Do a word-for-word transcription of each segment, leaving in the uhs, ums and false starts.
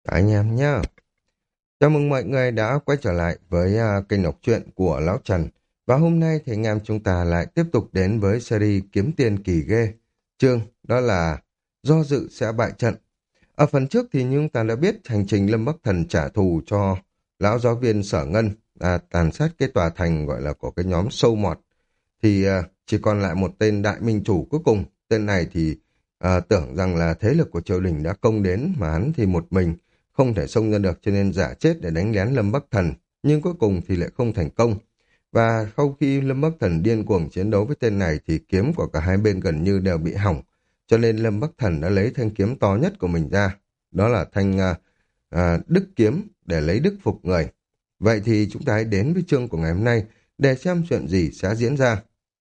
Anh em nhá. Chào mừng mọi người đã quay trở lại với à, kênh đọc truyện của Lão Trần. Và hôm nay thì anh em chúng ta lại tiếp tục đến với series Kiếm Tiền Kỳ Ghê. Chương đó là Do dự sẽ bại trận. Ở phần trước thì như chúng ta đã biết hành trình Lâm Bắc Thần trả thù cho lão giáo viên Sở Ngân, à, tàn sát cái tòa thành gọi là của cái nhóm sâu mọt. Thì à, chỉ còn lại một tên đại minh chủ cuối cùng. Tên này thì à, tưởng rằng là thế lực của triều đình đã công đến mà hắn thì một mình không thể xông ra được cho nên giả chết để đánh lén Lâm Bắc Thần. Nhưng cuối cùng thì lại không thành công. Và sau khi Lâm Bắc Thần điên cuồng chiến đấu với tên này thì kiếm của cả hai bên gần như đều bị hỏng. Cho nên Lâm Bắc Thần đã lấy thanh kiếm to nhất của mình ra. Đó là thanh à, à, Đức Kiếm để lấy đức phục người. Vậy thì chúng ta hãy đến với chương của ngày hôm nay để xem chuyện gì sẽ diễn ra.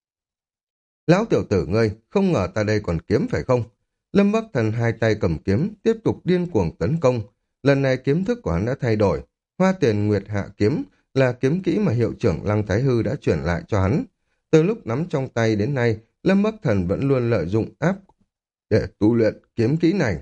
Lão tiểu tử ngươi, không ngờ ta đây còn kiếm phải không? Lâm Bắc Thần hai tay cầm kiếm, tiếp tục điên cuồng tấn công. Lần này kiếm thức của hắn đã thay đổi. Hoa tiền nguyệt hạ kiếm là kiếm kỹ mà hiệu trưởng Lăng Thái Hư đã chuyển lại cho hắn. Từ lúc nắm trong tay đến nay, Lâm Bắc Thần vẫn luôn lợi dụng áp để tu luyện kiếm kỹ này.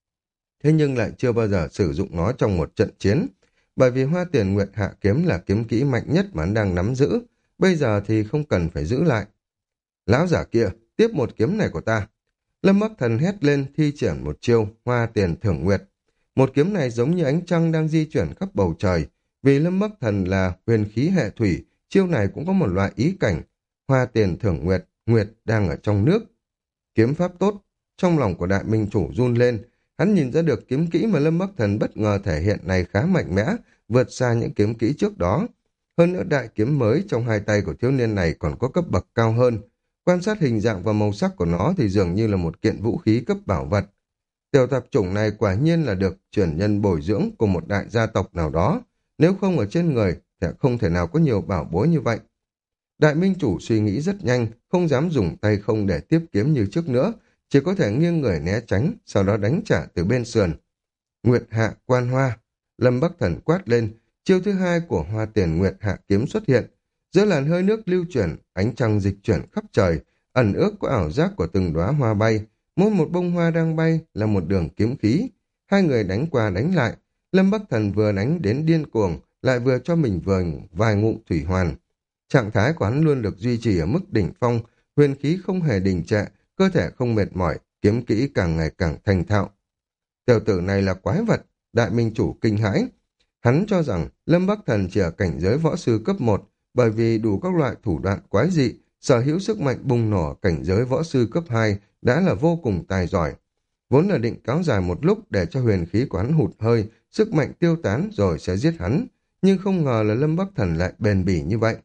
Thế nhưng lại chưa bao giờ sử dụng nó trong một trận chiến. Bởi vì hoa tiền nguyệt hạ kiếm là kiếm kỹ mạnh nhất mà hắn đang nắm giữ. Bây giờ thì không cần phải giữ lại. Lão giả kia, tiếp một kiếm này của ta. Lâm Bắc Thần hét lên thi triển một chiêu hoa tiền thưởng nguyệt. Một kiếm này giống như ánh trăng đang di chuyển khắp bầu trời. Vì Lâm Bắc Thần là huyền khí hệ thủy, chiêu này cũng có một loại ý cảnh. Hoa tiền thưởng nguyệt, nguyệt đang ở trong nước. Kiếm pháp tốt, trong lòng của đại minh chủ run lên. Hắn nhìn ra được kiếm kỹ mà Lâm Bắc Thần bất ngờ thể hiện này khá mạnh mẽ, vượt xa những kiếm kỹ trước đó. Hơn nữa đại kiếm mới trong hai tay của thiếu niên này còn có cấp bậc cao hơn. Quan sát hình dạng và màu sắc của nó thì dường như là một kiện vũ khí cấp bảo vật. Tiểu tạp chủng này quả nhiên là được truyền nhân bồi dưỡng của một đại gia tộc nào đó. Nếu không ở trên người thì không thể nào có nhiều bảo bối như vậy. Đại minh chủ suy nghĩ rất nhanh, không dám dùng tay không để tiếp kiếm như trước nữa, chỉ có thể nghiêng người né tránh, sau đó đánh trả từ bên sườn. Nguyệt hạ quan hoa, Lâm Bắc Thần quát lên, chiêu thứ hai của hoa tiền nguyệt hạ kiếm xuất hiện. Giữa làn hơi nước lưu chuyển, ánh trăng dịch chuyển khắp trời, ẩn ước có ảo giác của từng đóa hoa bay, mỗi một bông hoa đang bay là một đường kiếm khí. Hai người đánh qua đánh lại, Lâm Bắc Thần vừa đánh đến điên cuồng, lại vừa cho mình vừa vài ngụm thủy hoàn. Trạng thái của hắn luôn được duy trì ở mức đỉnh phong, huyền khí không hề đình trệ, cơ thể không mệt mỏi, kiếm kỹ càng ngày càng thành thạo. Tiểu tử này là quái vật, đại minh chủ kinh hãi. Hắn cho rằng Lâm Bắc Thần chỉ ở cảnh giới võ sư cấp một, bởi vì đủ các loại thủ đoạn quái dị, sở hữu sức mạnh bùng nổ ở cảnh giới võ sư cấp hai đã là vô cùng tài giỏi. Vốn là định kéo dài một lúc để cho huyền khí của hắn hụt hơi, sức mạnh tiêu tán rồi sẽ giết hắn, nhưng không ngờ là Lâm Bắc Thần lại bền bỉ như vậy.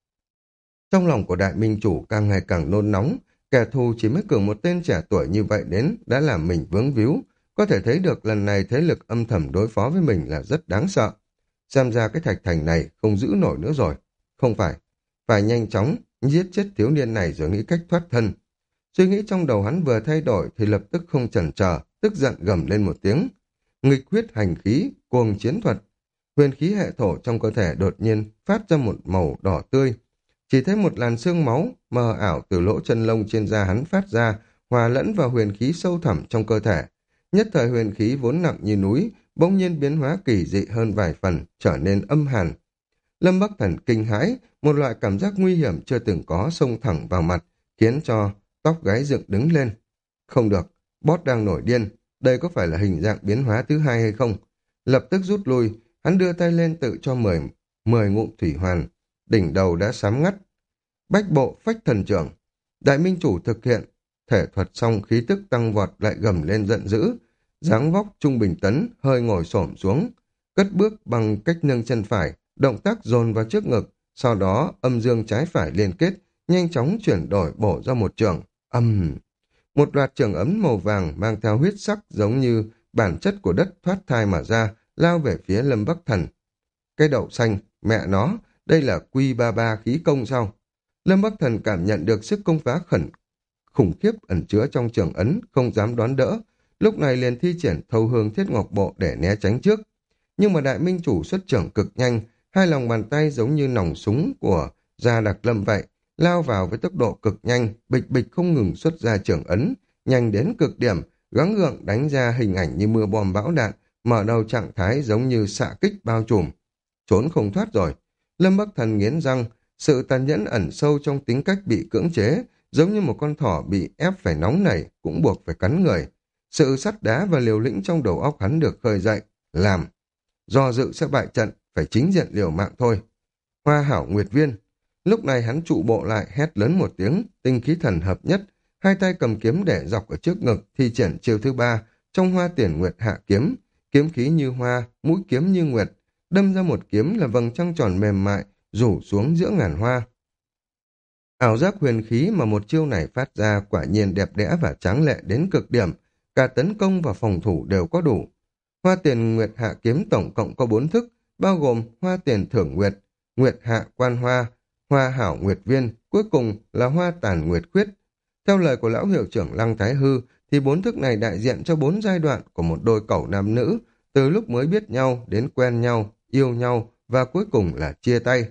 Trong lòng của đại minh chủ càng ngày càng nôn nóng, kẻ thù chỉ mới cử một tên trẻ tuổi như vậy đến đã làm mình vướng víu, có thể thấy được lần này thế lực âm thầm đối phó với mình là rất đáng sợ. Xem ra cái thạch thành này không giữ nổi nữa rồi. Không phải, phải nhanh chóng giết chết thiếu niên này rồi nghĩ cách thoát thân. Suy nghĩ trong đầu hắn vừa thay đổi thì lập tức không chần chờ, tức giận gầm lên một tiếng. Nghịch huyết hành khí, cuồng chiến thuật. Huyền khí hệ thổ trong cơ thể đột nhiên phát ra một màu đỏ tươi. Chỉ thấy một làn sương máu mờ ảo từ lỗ chân lông trên da hắn phát ra, hòa lẫn vào huyền khí sâu thẳm trong cơ thể. Nhất thời huyền khí vốn nặng như núi, bỗng nhiên biến hóa kỳ dị hơn vài phần, trở nên âm hàn. Lâm Bắc Thần kinh hãi, một loại cảm giác nguy hiểm chưa từng có xông thẳng vào mặt, khiến cho tóc gáy dựng đứng lên. Không được, boss đang nổi điên, đây có phải là hình dạng biến hóa thứ hai hay không? Lập tức rút lui, hắn đưa tay lên tự cho mười, mười ngụm thủy hoàn, đỉnh đầu đã sám ngắt. Bách bộ phách thần trưởng, đại minh chủ thực hiện, thể thuật xong khí tức tăng vọt lại gầm lên giận dữ, dáng vóc trung bình tấn, hơi ngồi xổm xuống, cất bước bằng cách nâng chân phải, động tác dồn vào trước ngực, sau đó âm dương trái phải liên kết, nhanh chóng chuyển đổi bổ ra một trường, âm. Một loạt trường ấm màu vàng mang theo huyết sắc giống như bản chất của đất thoát thai mà ra, lao về phía Lâm Bắc Thần. Cái đậu xanh, mẹ nó, đây là quy ba ba khí công sao? Lâm Bắc Thần cảm nhận được sức công phá khẩn khủng khiếp ẩn chứa trong trường ấn, không dám đón đỡ. Lúc này liền thi triển thâu hương thiết ngọc bộ để né tránh trước. Nhưng mà đại minh chủ xuất trưởng cực nhanh, hai lòng bàn tay giống như nòng súng của Gia Đặc Lâm vậy, lao vào với tốc độ cực nhanh, bịch bịch không ngừng xuất ra trường ấn, nhanh đến cực điểm, gắng gượng đánh ra hình ảnh như mưa bom bão đạn, mở đầu trạng thái giống như xạ kích bao trùm. Trốn không thoát rồi. Lâm Bắc Thần nghiến răng, sự tàn nhẫn ẩn sâu trong tính cách bị cưỡng chế, giống như một con thỏ bị ép phải nóng nảy, cũng buộc phải cắn người. Sự sắt đá và liều lĩnh trong đầu óc hắn được khơi dậy, làm. Do dự sẽ bại trận, phải chính diện liều mạng thôi. Hoa hảo nguyệt viên. Lúc này hắn trụ bộ lại hét lớn một tiếng, tinh khí thần hợp nhất, hai tay cầm kiếm để dọc ở trước ngực, thi triển chiêu thứ ba, trong hoa tiền nguyệt hạ kiếm, kiếm khí như hoa, mũi kiếm như nguyệt, đâm ra một kiếm là vầng trăng tròn mềm mại, rủ xuống giữa ngàn hoa. Ảo giác huyền khí mà một chiêu này phát ra quả nhiên đẹp đẽ và tráng lệ đến cực điểm, cả tấn công và phòng thủ đều có đủ. Hoa tiền nguyệt hạ kiếm tổng cộng có bốn thức, bao gồm hoa tiền thưởng nguyệt, nguyệt hạ quan hoa, hoa hảo nguyệt viên, cuối cùng là hoa tàn nguyệt khuyết. Theo lời của lão hiệu trưởng Lăng Thái Hư, thì bốn thức này đại diện cho bốn giai đoạn của một đôi cẩu nam nữ, từ lúc mới biết nhau đến quen nhau, yêu nhau và cuối cùng là chia tay.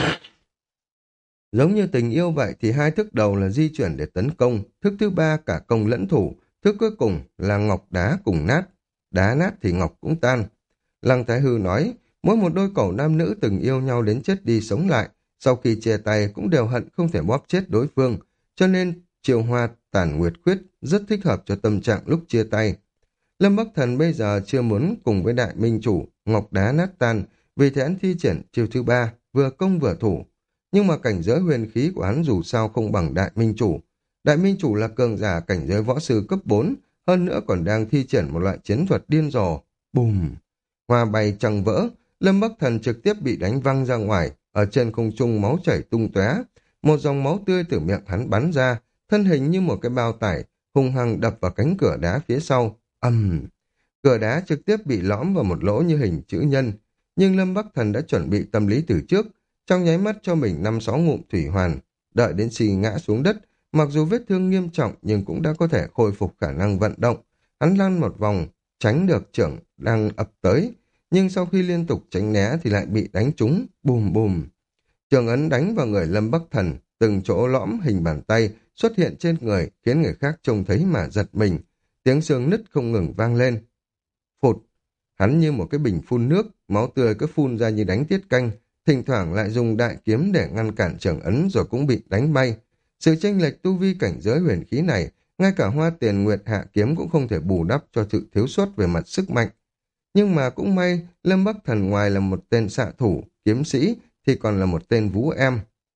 Giống như tình yêu vậy thì hai thức đầu là di chuyển để tấn công, thức thứ ba cả công lẫn thủ, thức cuối cùng là ngọc đá cùng nát, đá nát thì ngọc cũng tan. Lăng Thái Hư nói, mỗi một đôi cẩu nam nữ từng yêu nhau đến chết đi sống lại, sau khi chia tay cũng đều hận không thể bóp chết đối phương, cho nên chiều hoa tàn nguyệt khuyết rất thích hợp cho tâm trạng lúc chia tay. Lâm Bắc Thần bây giờ chưa muốn cùng với đại minh chủ, ngọc đá nát tan, vì thế hắn thi triển chiêu thứ ba, vừa công vừa thủ. Nhưng mà cảnh giới huyền khí của hắn dù sao không bằng đại minh chủ. Đại minh chủ là cường giả cảnh giới võ sư cấp bốn, hơn nữa còn đang thi triển một loại chiến thuật điên rồ. Bùm! Hoa bay trăng vỡ, Lâm Bắc Thần trực tiếp bị đánh văng ra ngoài, ở trên không trung máu chảy tung tóe, một dòng máu tươi từ miệng hắn bắn ra, thân hình như một cái bao tải, hung hăng đập vào cánh cửa đá phía sau. Ầm! Cửa đá trực tiếp bị lõm vào một lỗ như hình chữ nhân, nhưng Lâm Bắc Thần đã chuẩn bị tâm lý từ trước, trong nháy mắt cho mình năm sáu ngụm thủy hoàn, đợi đến xì ngã xuống đất, mặc dù vết thương nghiêm trọng nhưng cũng đã có thể khôi phục khả năng vận động. Hắn lăn một vòng, tránh được trưởng đang ập tới, nhưng sau khi liên tục tránh né thì lại bị đánh trúng, bùm bùm. Trường ấn đánh vào người Lâm Bắc Thần, từng chỗ lõm hình bàn tay xuất hiện trên người khiến người khác trông thấy mà giật mình, tiếng xương nứt không ngừng vang lên. Phụt, hắn như một cái bình phun nước, máu tươi cứ phun ra như đánh tiết canh, thỉnh thoảng lại dùng đại kiếm để ngăn cản trường ấn rồi cũng bị đánh bay. Sự chênh lệch tu vi cảnh giới huyền khí này, ngay cả hoa tiền nguyệt hạ kiếm cũng không thể bù đắp cho sự thiếu sót về mặt sức mạnh. Nhưng mà cũng may, Lâm Bắc Thần ngoài là một tên xạ thủ, kiếm sĩ, thì còn là một tên vũ em.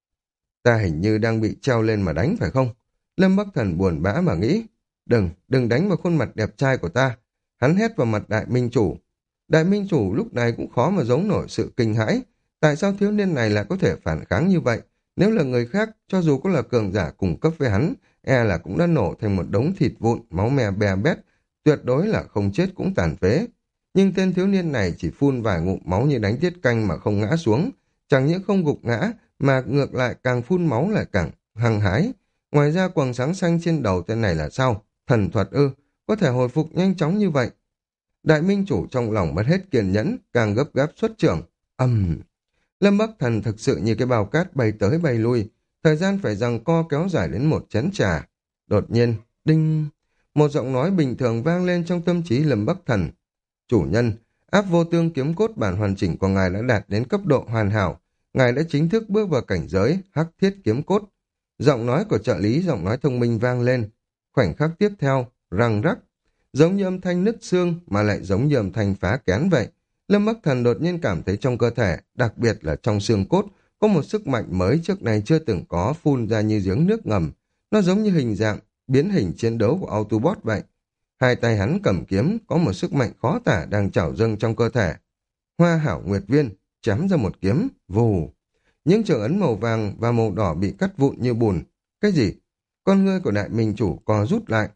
Ta hình như đang bị treo lên mà đánh phải không? Lâm Bắc Thần buồn bã mà nghĩ. Đừng, đừng đánh vào khuôn mặt đẹp trai của ta. Hắn hét vào mặt đại minh chủ. Đại minh chủ lúc này cũng khó mà giấu nổi sự kinh hãi. Tại sao thiếu niên này lại có thể phản kháng như vậy? Nếu là người khác, cho dù có là cường giả cùng cấp với hắn, e là cũng đã nổ thành một đống thịt vụn, máu me bè bét, tuyệt đối là không chết cũng tàn phế. Nhưng tên thiếu niên này chỉ phun vài ngụm máu như đánh tiết canh mà không ngã xuống, chẳng những không gục ngã, mà ngược lại càng phun máu lại càng hăng hái. Ngoài ra quầng sáng xanh trên đầu tên này là sao? Thần thuật ư? Có thể hồi phục nhanh chóng như vậy? Đại minh chủ trong lòng mất hết kiên nhẫn, càng gấp gáp xuất trưởng. Ầm! Lâm Bắc Thần thực sự như cái bao cát bay tới bay lui, thời gian phải giằng co kéo dài đến một chén trà. Đột nhiên, đinh! Một giọng nói bình thường vang lên trong tâm trí Lâm Bắc Thần. Chủ nhân, áp vô tương kiếm cốt bản hoàn chỉnh của ngài đã đạt đến cấp độ hoàn hảo, ngài đã chính thức bước vào cảnh giới hắc thiết kiếm cốt. Giọng nói của trợ lý, giọng nói thông minh vang lên. Khoảnh khắc tiếp theo, răng rắc, giống như âm thanh nứt xương mà lại giống như âm thanh phá kén vậy. Lâm Bắc Thần đột nhiên cảm thấy trong cơ thể, đặc biệt là trong xương cốt, có một sức mạnh mới trước này chưa từng có phun ra như giếng nước ngầm. Nó giống như hình dạng, biến hình chiến đấu của Autobot vậy. Hai tay hắn cầm kiếm, có một sức mạnh khó tả đang trào dâng trong cơ thể. Hoa hảo nguyệt viên, chém ra một kiếm, vù. Những trường ấn màu vàng và màu đỏ bị cắt vụn như bùn. Cái gì? Con ngươi của đại minh chủ co rút lại.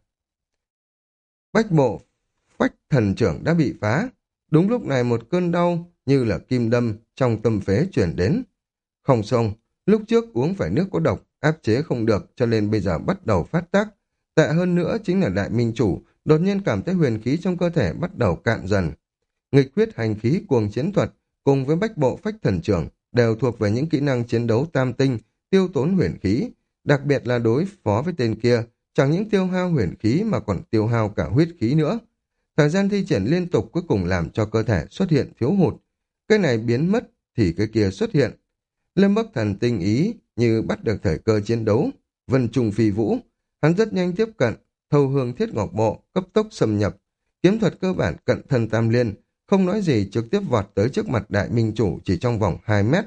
Bách bộ, phách thần trưởng đã bị phá. Đúng lúc này một cơn đau như là kim đâm trong tâm phế chuyển đến. Không xong, lúc trước uống phải nước có độc, áp chế không được cho nên bây giờ bắt đầu phát tác. Tệ hơn nữa chính là đại minh chủ đột nhiên cảm thấy huyền khí trong cơ thể bắt đầu cạn dần. Nghịch huyết hành khí cuồng chiến thuật cùng với bách bộ phách thần trưởng đều thuộc về những kỹ năng chiến đấu tam tinh, tiêu tốn huyền khí, đặc biệt là đối phó với tên kia, chẳng những tiêu hao huyền khí mà còn tiêu hao cả huyết khí nữa. Thời gian thi triển liên tục cuối cùng làm cho cơ thể xuất hiện thiếu hụt. Cái này biến mất thì cái kia xuất hiện. Lâm Bắc Thần tinh ý như bắt được thời cơ chiến đấu. Vân trùng phi vũ, hắn rất nhanh tiếp cận, thâu hương thiết ngọc bộ, cấp tốc xâm nhập. Kiếm thuật cơ bản cận thân tam liên, không nói gì trực tiếp vọt tới trước mặt đại minh chủ chỉ trong vòng hai mét.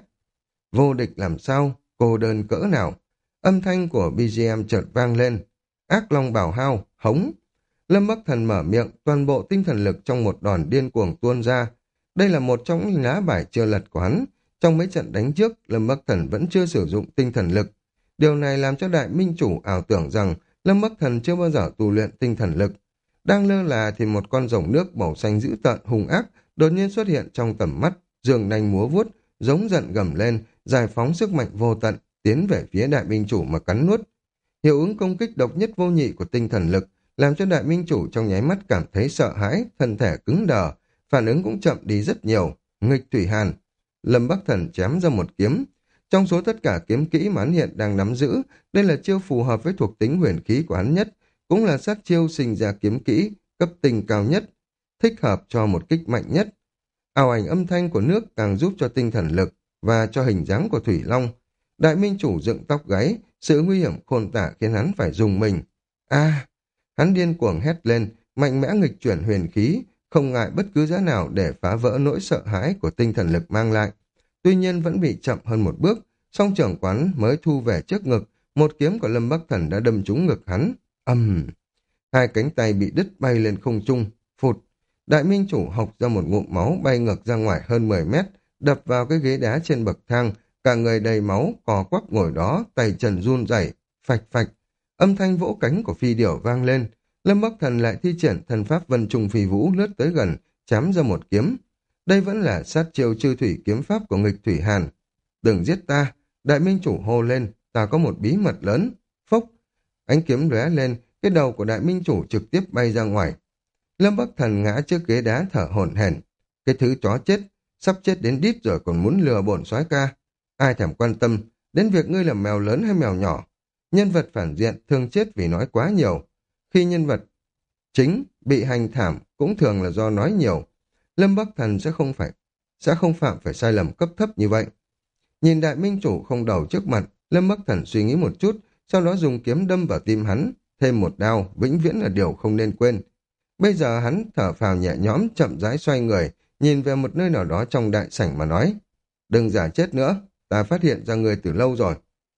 Vô địch làm sao, cô đơn cỡ nào. Âm thanh của bê giê em chợt vang lên. Ác long bảo hao, hống. Lâm Bắc Thần mở miệng, toàn bộ tinh thần lực trong một đòn điên cuồng tuôn ra. Đây là một trong những lá bài chưa lật của hắn. Trong mấy trận đánh trước, Lâm Bắc Thần vẫn chưa sử dụng tinh thần lực. Điều này làm cho đại minh chủ ảo tưởng rằng Lâm Bắc Thần chưa bao giờ tu luyện tinh thần lực. Đang lơ là thì một con rồng nước màu xanh dữ tợn hung ác đột nhiên xuất hiện trong tầm mắt, giường nanh múa vuốt, giống giận gầm lên, giải phóng sức mạnh vô tận, tiến về phía đại minh chủ mà cắn nuốt. Hiệu ứng công kích độc nhất vô nhị của tinh thần lực làm cho đại minh chủ trong nháy mắt cảm thấy sợ hãi, thân thể cứng đờ, phản ứng cũng chậm đi rất nhiều. Nghịch thủy hàn, Lâm Bắc Thần chém ra một kiếm. Trong số tất cả kiếm kỹ mà hắn hiện đang nắm giữ, đây là chiêu phù hợp với thuộc tính huyền khí của hắn nhất, cũng là sát chiêu sinh ra kiếm kỹ, cấp tinh cao nhất, thích hợp cho một kích mạnh nhất. Ảo ảnh âm thanh của nước càng giúp cho tinh thần lực và cho hình dáng của Thủy Long. Đại minh chủ dựng tóc gáy, sự nguy hiểm khôn tả khiến hắn phải dùng mình. A, hắn điên cuồng hét lên, mạnh mẽ nghịch chuyển huyền khí, không ngại bất cứ giá nào để phá vỡ nỗi sợ hãi của tinh thần lực mang lại. Tuy nhiên vẫn bị chậm hơn một bước, song trưởng quán mới thu về trước ngực, một kiếm của Lâm Bắc Thần đã đâm trúng ngực hắn. Ầm, um, hai cánh tay bị đứt bay lên không trung, phụt. Đại minh chủ học ra một ngụm máu bay ngược ra ngoài hơn mười mét, đập vào cái ghế đá trên bậc thang, cả người đầy máu, cò quắp ngồi đó, tay chân run rẩy, phạch phạch. Âm thanh vỗ cánh của phi điểu vang lên, Lâm Bắc Thần lại thi triển thần pháp vân trùng phi vũ lướt tới gần, chém ra một kiếm. Đây vẫn là sát chiêu chư thủy kiếm pháp của nghịch thủy hàn. Đừng giết ta, đại minh chủ hô lên, ta có một bí mật lớn. Phốc, ánh kiếm lóe lên, cái đầu của đại minh chủ trực tiếp bay ra ngoài. Lâm Bắc Thần ngã trước ghế đá thở hổn hển. Cái thứ chó chết, sắp chết đến đít rồi còn muốn lừa bổn soái ca. Ai thèm quan tâm đến việc ngươi là mèo lớn hay mèo nhỏ. Nhân vật phản diện thường chết vì nói quá nhiều. Khi nhân vật chính bị hành thảm cũng thường là do nói nhiều. Lâm Bắc Thần sẽ không phải sẽ không phạm phải sai lầm cấp thấp như vậy. Nhìn đại minh chủ không đầu trước mặt, Lâm Bắc Thần suy nghĩ một chút, sau đó dùng kiếm đâm vào tim hắn, thêm một đao, vĩnh viễn là điều không nên quên. Bây giờ hắn thở phào nhẹ nhõm, chậm rãi xoay người, nhìn về một nơi nào đó trong đại sảnh mà nói, đừng giả chết nữa, ta phát hiện ra người từ lâu rồi.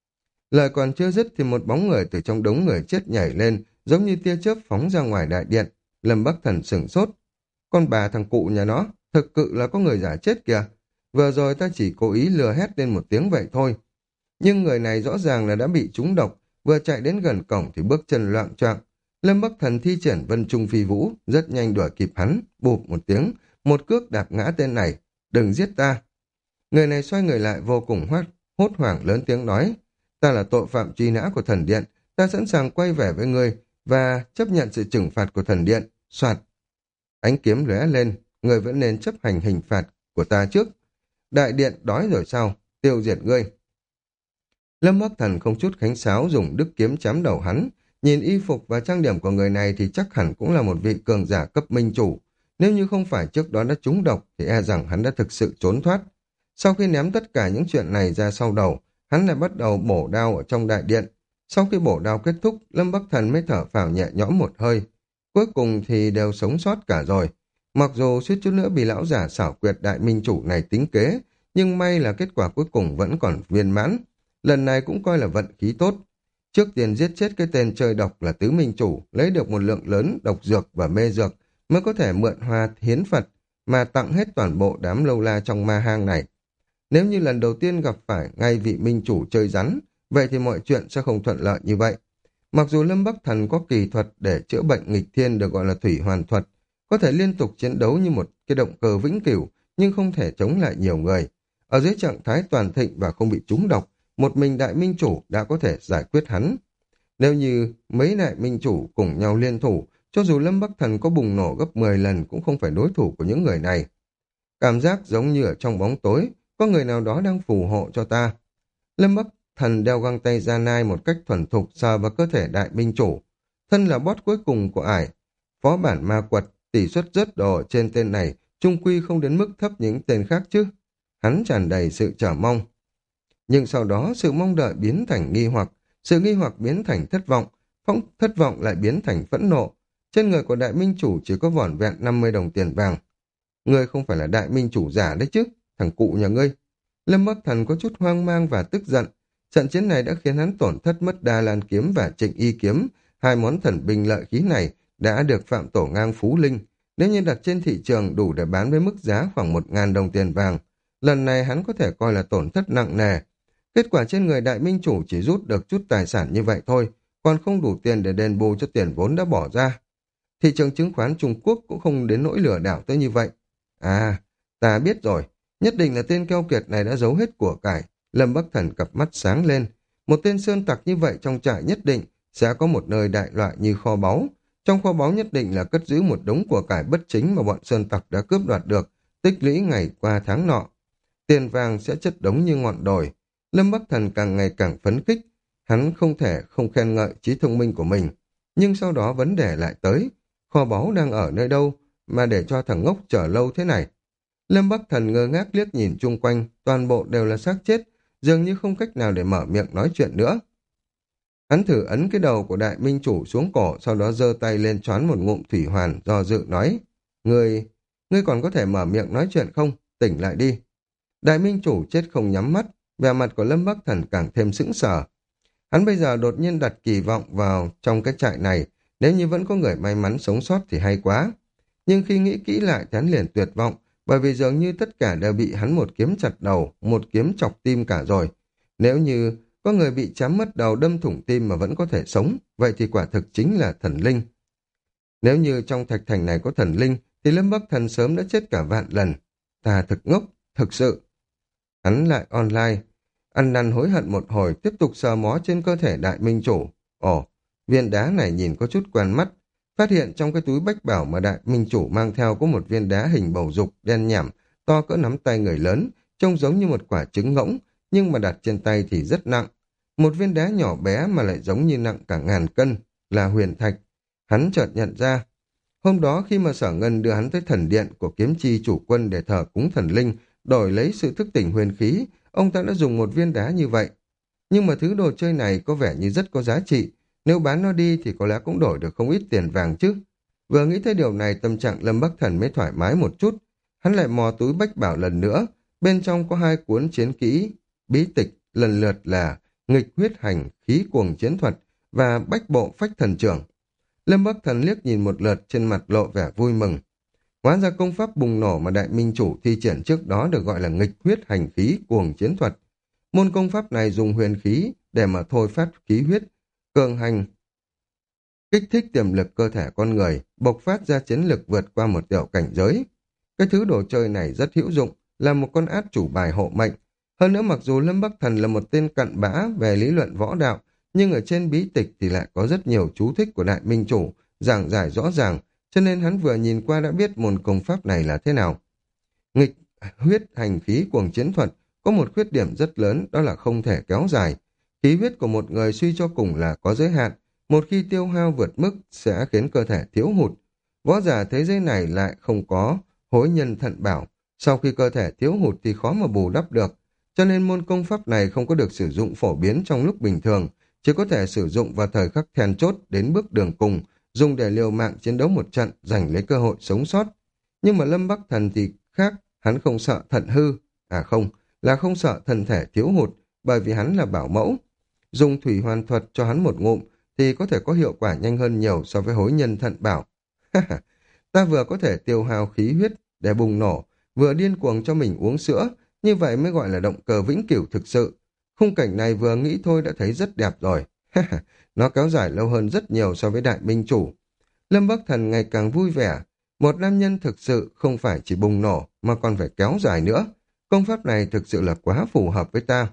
Lời còn chưa dứt thì một bóng người từ trong đống người chết nhảy lên, giống như tia chớp phóng ra ngoài đại điện. Lâm Bắc Thần sửng sốt. Con bà thằng cụ nhà nó, thực cự là có người giả chết kìa. Vừa rồi ta chỉ cố ý lừa hét lên một tiếng vậy thôi. Nhưng người này rõ ràng là đã bị trúng độc, vừa chạy đến gần cổng thì bước chân loạng choạng. Lâm Bắc Thần thi triển vân trung phi vũ, rất nhanh đuổi kịp hắn, bụp một tiếng, một cước đạp ngã tên này. Đừng giết ta. Người này xoay người lại vô cùng hoát, hốt hoảng lớn tiếng nói, ta là tội phạm truy nã của thần điện, ta sẵn sàng quay về với ngươi và chấp nhận sự trừng phạt của thần điện. Soạt. Ánh kiếm lóe lên, người vẫn nên chấp hành hình phạt của ta trước. Đại điện đói rồi sao? Tiêu diệt ngươi. Lâm Bắc Thần không chút khánh sáo dùng đức kiếm chém đầu hắn. Nhìn y phục và trang điểm của người này thì chắc hẳn cũng là một vị cường giả cấp minh chủ. Nếu như không phải trước đó đã trúng độc thì e rằng hắn đã thực sự trốn thoát. Sau khi ném tất cả những chuyện này ra sau đầu, hắn lại bắt đầu bổ đao ở trong đại điện. Sau khi bổ đao kết thúc, Lâm Bắc Thần mới thở phào nhẹ nhõm một hơi. Cuối cùng thì đều sống sót cả rồi. Mặc dù suýt chút nữa bị lão giả xảo quyệt đại minh chủ này tính kế, nhưng may là kết quả cuối cùng vẫn còn viên mãn. Lần này cũng coi là vận khí tốt. Trước tiên giết chết cái tên chơi độc là tứ minh chủ, lấy được một lượng lớn độc dược và mê dược, mới có thể mượn hoa hiến Phật mà tặng hết toàn bộ đám lâu la trong ma hang này. Nếu như lần đầu tiên gặp phải ngay vị minh chủ chơi rắn, vậy thì mọi chuyện sẽ không thuận lợi như vậy. Mặc dù Lâm Bắc Thần có kỳ thuật để chữa bệnh nghịch thiên được gọi là thủy hoàn thuật, có thể liên tục chiến đấu như một cái động cơ vĩnh cửu, nhưng không thể chống lại nhiều người. Ở dưới trạng thái toàn thịnh và không bị trúng độc, một mình đại minh chủ đã có thể giải quyết hắn. Nếu như mấy đại minh chủ cùng nhau liên thủ, cho dù Lâm Bắc Thần có bùng nổ gấp mười lần cũng không phải đối thủ của những người này. Cảm giác giống như ở trong bóng tối, có người nào đó đang phù hộ cho ta. Lâm Bắc Thần đeo găng tay ra nai một cách thuần thục sờ vào cơ thể đại minh chủ. Thân là boss cuối cùng của ải, phó bản ma quật, tỷ suất rớt đồ trên tên này trung quy không đến mức thấp những tên khác chứ. Hắn tràn đầy sự chờ mong. Nhưng sau đó sự mong đợi biến thành nghi hoặc, sự nghi hoặc biến thành thất vọng, phóng thất vọng lại biến thành phẫn nộ. Trên người của đại minh chủ chỉ có vỏn vẹn năm mươi đồng tiền vàng. Ngươi không phải là đại minh chủ giả đấy chứ, thằng cụ nhà ngươi. Lâm Bắc Thần có chút hoang mang và tức giận. Trận chiến này đã khiến hắn tổn thất mất Đa Lan kiếm và Trịnh Y kiếm. Hai món thần binh lợi khí này đã được Phạm Tổ ngang phú linh. Nếu như đặt trên thị trường đủ để bán với mức giá khoảng một ngàn đồng tiền vàng. Lần này hắn có thể coi là tổn thất nặng nề. Kết quả trên người đại minh chủ chỉ rút được chút tài sản như vậy thôi, còn không đủ tiền để đền bù cho tiền vốn đã bỏ ra. Thị trường chứng khoán Trung Quốc cũng không đến nỗi lừa đảo tới như vậy. À, ta biết rồi, nhất định là tên keo kiệt này đã giấu hết của cải. Lâm Bắc Thần cặp mắt sáng lên. Một tên sơn tặc như vậy trong trại nhất định sẽ có một nơi đại loại như kho báu. Trong kho báu nhất định là cất giữ một đống của cải bất chính mà bọn sơn tặc đã cướp đoạt được, tích lũy ngày qua tháng nọ. Tiền vàng sẽ chất đống như ngọn đồi. Lâm Bắc Thần càng ngày càng phấn khích. Hắn không thể không khen ngợi trí thông minh của mình. Nhưng sau đó vấn đề lại tới. Kho báu đang ở nơi đâu mà để cho thằng ngốc chờ lâu thế này? Lâm Bắc Thần ngơ ngác liếc nhìn chung quanh, toàn bộ đều là xác chết, dường như không cách nào để mở miệng nói chuyện nữa. Hắn thử ấn cái đầu của đại minh chủ xuống cổ, sau đó giơ tay lên choán một ngụm thủy hoàn, do dự nói: Ngươi, ngươi còn có thể mở miệng nói chuyện không? Tỉnh lại đi. Đại minh chủ chết không nhắm mắt, vẻ mặt của Lâm Bắc Thần càng thêm sững sờ. Hắn bây giờ đột nhiên đặt kỳ vọng vào trong cái trại này, nếu như vẫn có người may mắn sống sót thì hay quá. Nhưng khi nghĩ kỹ lại thì hắn liền tuyệt vọng, bởi vì dường như tất cả đều bị hắn một kiếm chặt đầu, một kiếm chọc tim cả rồi. Nếu như có người bị chém mất đầu đâm thủng tim mà vẫn có thể sống, vậy thì quả thực chính là thần linh. Nếu như trong thạch thành này có thần linh, thì Lâm Bắc Thần sớm đã chết cả vạn lần. Ta thực ngốc, thực sự. Hắn lại online, ăn năn hối hận một hồi, tiếp tục sờ mó trên cơ thể đại minh chủ. Ồ, viên đá này nhìn có chút quen mắt. Phát hiện trong cái túi bách bảo mà đại minh chủ mang theo có một viên đá hình bầu dục đen nhảm, to cỡ nắm tay người lớn, trông giống như một quả trứng ngỗng, nhưng mà đặt trên tay thì rất nặng. Một viên đá nhỏ bé mà lại giống như nặng cả ngàn cân, là huyền thạch. Hắn chợt nhận ra, hôm đó khi mà Sở Ngân đưa hắn tới thần điện của kiếm chi chủ quân để thờ cúng thần linh, đổi lấy sự thức tỉnh huyền khí, ông ta đã dùng một viên đá như vậy. Nhưng mà thứ đồ chơi này có vẻ như rất có giá trị, nếu bán nó đi thì có lẽ cũng đổi được không ít tiền vàng chứ. Vừa nghĩ tới điều này, tâm trạng Lâm Bắc Thần mới thoải mái một chút. Hắn lại mò túi bách bảo lần nữa, bên trong có hai cuốn chiến kỹ bí tịch, lần lượt là Nghịch huyết hành, khí cuồng chiến thuật và Bách bộ phách thần trưởng. Lâm Bắc Thần liếc nhìn một lượt, trên mặt lộ vẻ vui mừng. Hóa ra công pháp bùng nổ mà đại minh chủ thi triển trước đó được gọi là nghịch huyết hành khí cuồng chiến thuật. Môn công pháp này dùng huyền khí để mà thôi phát khí huyết, cường hành, kích thích tiềm lực cơ thể con người, bộc phát ra chiến lực vượt qua một tiểu cảnh giới. Cái thứ đồ chơi này rất hữu dụng, là một con át chủ bài hộ mệnh. Hơn nữa mặc dù Lâm Bắc Thần là một tên cặn bã về lý luận võ đạo, nhưng ở trên bí tịch thì lại có rất nhiều chú thích của đại minh chủ, giảng giải rõ ràng, cho nên hắn vừa nhìn qua đã biết môn công pháp này là thế nào. Nghịch huyết hành khí cuồng chiến thuật có một khuyết điểm rất lớn, đó là không thể kéo dài. Khí huyết của một người suy cho cùng là có giới hạn, một khi tiêu hao vượt mức sẽ khiến cơ thể thiếu hụt. Võ giả thế giới này lại không có hối nhân thận bảo, sau khi cơ thể thiếu hụt thì khó mà bù đắp được, cho nên môn công pháp này không có được sử dụng phổ biến trong lúc bình thường, chỉ có thể sử dụng vào thời khắc then chốt đến bước đường cùng, dùng để liều mạng chiến đấu một trận, giành lấy cơ hội sống sót. Nhưng mà Lâm Bắc Thần thì khác, hắn không sợ thận hư, à không, là không sợ thân thể thiếu hụt, bởi vì hắn là bảo mẫu. Dùng thủy hoàn thuật cho hắn một ngụm thì có thể có hiệu quả nhanh hơn nhiều so với hối nhân thận bảo. Ta vừa có thể tiêu hao khí huyết để bùng nổ, vừa điên cuồng cho mình uống sữa, như vậy mới gọi là động cơ vĩnh cửu thực sự. Khung cảnh này vừa nghĩ thôi đã thấy rất đẹp rồi. Nó kéo dài lâu hơn rất nhiều so với đại minh chủ. Lâm Bắc Thần ngày càng vui vẻ. Một nam nhân thực sự không phải chỉ bùng nổ mà còn phải kéo dài nữa. Công pháp này thực sự là quá phù hợp với ta.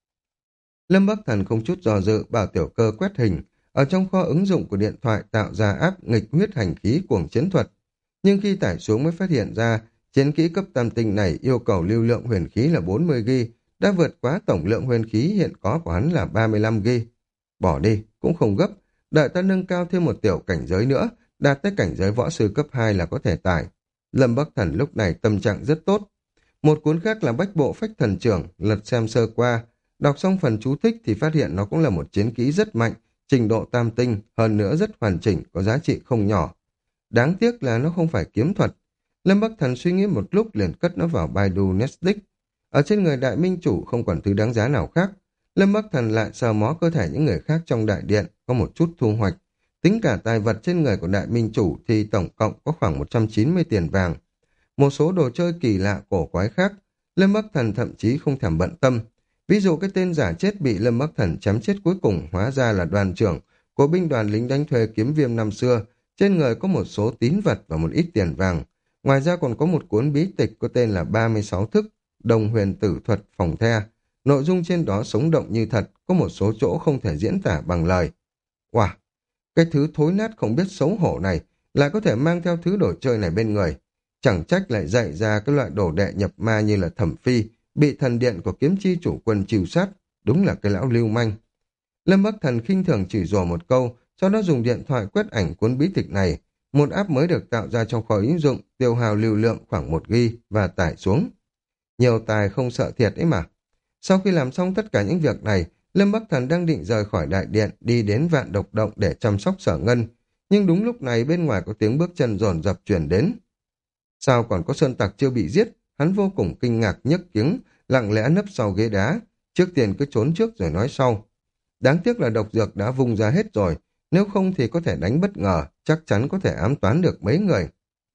Lâm Bắc Thần không chút do dự bảo tiểu cơ quét hình, ở trong kho ứng dụng của điện thoại tạo ra app nghịch huyết hành khí cuồng chiến thuật. Nhưng khi tải xuống mới phát hiện ra, chiến kỹ cấp tam tinh này yêu cầu lưu lượng huyền khí là bốn mươi gi-ga-bai, đã vượt quá tổng lượng huyền khí hiện có của hắn là ba mươi lăm gi-ga-bai. Bỏ đi, cũng không gấp, đợi ta nâng cao thêm một tiểu cảnh giới nữa, đạt tới cảnh giới võ sư cấp hai là có thể tải. Lâm Bắc Thần lúc này tâm trạng rất tốt. Một cuốn khác là Bách Bộ Phách Thần Trưởng, lật xem sơ qua, đọc xong phần chú thích thì phát hiện nó cũng là một chiến kỹ rất mạnh, trình độ tam tinh, hơn nữa rất hoàn chỉnh, có giá trị không nhỏ. Đáng tiếc là nó không phải kiếm thuật. Lâm Bắc Thần suy nghĩ một lúc liền cất nó vào Baidu Netflix. Ở trên người đại minh chủ không còn thứ đáng giá nào khác. Lâm Bắc Thần lại sờ mó cơ thể những người khác trong đại điện, có một chút thu hoạch. Tính cả tài vật trên người của đại minh chủ thì tổng cộng có khoảng một trăm chín mươi tiền vàng. Một số đồ chơi kỳ lạ cổ quái khác, Lâm Bắc Thần thậm chí không thèm bận tâm. Ví dụ cái tên giả chết bị Lâm Bắc Thần chém chết cuối cùng hóa ra là đoàn trưởng của binh đoàn lính đánh thuê kiếm viêm năm xưa, trên người có một số tín vật và một ít tiền vàng. Ngoài ra còn có một cuốn bí tịch có tên là ba mươi sáu thức, đồng huyền tử thuật phòng the. Nội dung trên đó sống động như thật, có một số chỗ không thể diễn tả bằng lời. Wow! Cái thứ thối nát không biết xấu hổ này lại có thể mang theo thứ đồ chơi này bên người. Chẳng trách lại dạy ra cái loại đồ đệ nhập ma như là Thẩm Phi, bị thần điện của kiếm chi chủ quân trìu sát. Đúng là cái lão lưu manh. Lâm Bắc Thần khinh thường chỉ rủa một câu, sau đó dùng điện thoại quét ảnh cuốn bí tịch này. Một app mới được tạo ra trong kho ứng dụng, tiêu hao lưu lượng khoảng một gi ga bai và tải xuống. Nhiều tài không sợ thiệt ấy mà. Sau khi làm xong tất cả những việc này, Lâm Bắc Thần đang định rời khỏi đại điện đi đến Vạn Độc Động để chăm sóc Sở Ngân. Nhưng đúng lúc này bên ngoài có tiếng bước chân dồn dập truyền đến. Sao còn có sơn tặc chưa bị giết? Hắn vô cùng kinh ngạc nhấc tiếng, lặng lẽ nấp sau ghế đá. Trước tiên cứ trốn trước rồi nói sau. Đáng tiếc là độc dược đã vung ra hết rồi. Nếu không thì có thể đánh bất ngờ, chắc chắn có thể ám toán được mấy người.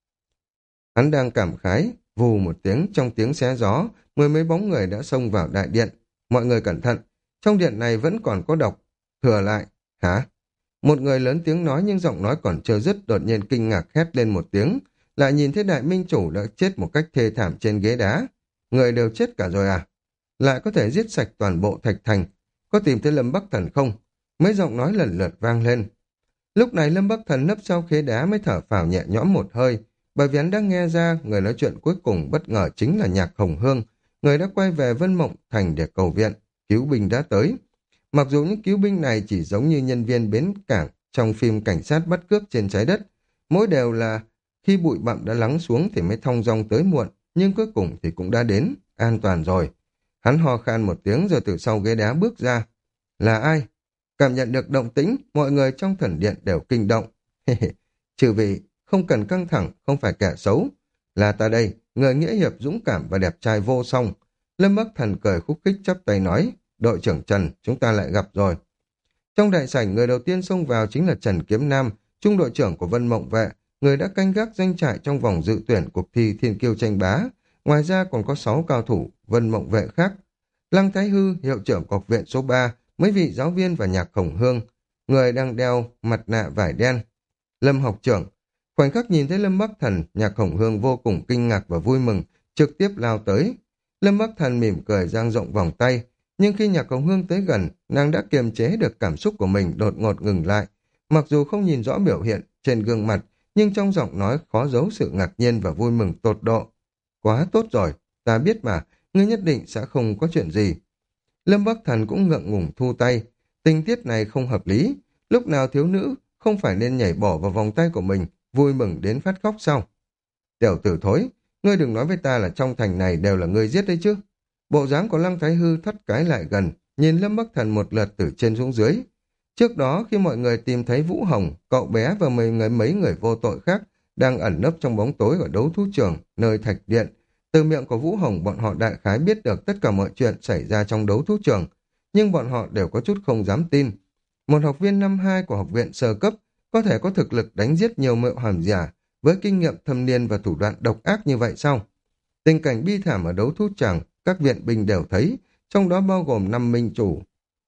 Hắn đang cảm khái, vù một tiếng trong tiếng xé gió, mười mấy bóng người đã xông vào đại điện. Mọi người cẩn thận, trong điện này vẫn còn có độc. Thừa lại, hả? Một người lớn tiếng nói nhưng giọng nói còn chưa dứt, đột nhiên kinh ngạc hét lên một tiếng, lại nhìn thấy đại minh chủ đã chết một cách thê thảm trên ghế đá. Người đều chết cả rồi à? Lại có thể giết sạch toàn bộ Thạch Thành. Có tìm thấy Lâm Bắc Thần không? Mấy giọng nói lần lượt vang lên. Lúc này Lâm Bắc Thần nấp sau ghế đá mới thở phào nhẹ nhõm một hơi, bởi vì hắn đang nghe ra người nói chuyện cuối cùng bất ngờ chính là Nhạc Hồng Hương, người đã quay về Vân Mộng Thành để cầu viện, cứu binh đã tới. Mặc dù những cứu binh này chỉ giống như nhân viên bến cảng trong phim cảnh sát bắt cướp trên trái đất, mỗi đều là khi bụi bặm đã lắng xuống thì mới thong dong tới muộn, nhưng cuối cùng thì cũng đã đến, an toàn rồi. Hắn ho khan một tiếng rồi từ sau ghế đá bước ra. Là ai? Cảm nhận được động tĩnh, mọi người trong thần điện đều kinh động. Trừ vị, không cần căng thẳng, không phải kẻ xấu. Là ta đây, người nghĩa hiệp dũng cảm và đẹp trai vô song. Lâm Bắc Thần cười khúc khích chắp tay nói, đội trưởng Trần, chúng ta lại gặp rồi. Trong đại sảnh, người đầu tiên xông vào chính là Trần Kiếm Nam, trung đội trưởng của Vân Mộng Vệ, người đã canh gác doanh trại trong vòng dự tuyển cuộc thi Thiên Kiêu tranh bá. Ngoài ra còn có sáu cao thủ Vân Mộng Vệ khác. Lăng Thái Hư, hiệu trưởng của học viện số ba, mấy vị giáo viên và Nhạc Hồng Hương, người đang đeo mặt nạ vải đen. Lâm học trưởng, khoảnh khắc nhìn thấy Lâm Bắc Thần, Nhạc Hồng Hương vô cùng kinh ngạc và vui mừng, trực tiếp lao tới. Lâm Bắc Thần mỉm cười dang rộng vòng tay, nhưng khi Nhạc Hồng Hương tới gần, nàng đã kiềm chế được cảm xúc của mình đột ngột ngừng lại. Mặc dù không nhìn rõ biểu hiện trên gương mặt, nhưng trong giọng nói khó giấu sự ngạc nhiên và vui mừng tột độ. Quá tốt rồi, ta biết mà, ngươi nhất định sẽ không có chuyện gì. Lâm Bắc Thần cũng ngượng ngùng thu tay. Tình tiết này không hợp lý. Lúc nào thiếu nữ không phải nên nhảy bỏ vào vòng tay của mình, vui mừng đến phát khóc sao? Tiểu tử thối, ngươi đừng nói với ta là trong thành này đều là ngươi giết đấy chứ. Bộ dáng của Lăng Thái Hư thất cái lại gần, nhìn Lâm Bắc Thần một lượt từ trên xuống dưới. Trước đó khi mọi người tìm thấy Vũ Hồng, cậu bé và mấy người, mấy người vô tội khác đang ẩn nấp trong bóng tối ở đấu thú trường, nơi thạch điện. Từ miệng của Vũ Hồng bọn họ đại khái biết được tất cả mọi chuyện xảy ra trong đấu thú trường, nhưng bọn họ đều có chút không dám tin. Một học viên năm hai của học viện sơ cấp có thể có thực lực đánh giết nhiều mẹo hàm giả với kinh nghiệm thâm niên và thủ đoạn độc ác như vậy sao? Tình cảnh bi thảm ở đấu thú tràng các viện binh đều thấy, trong đó bao gồm năm minh chủ.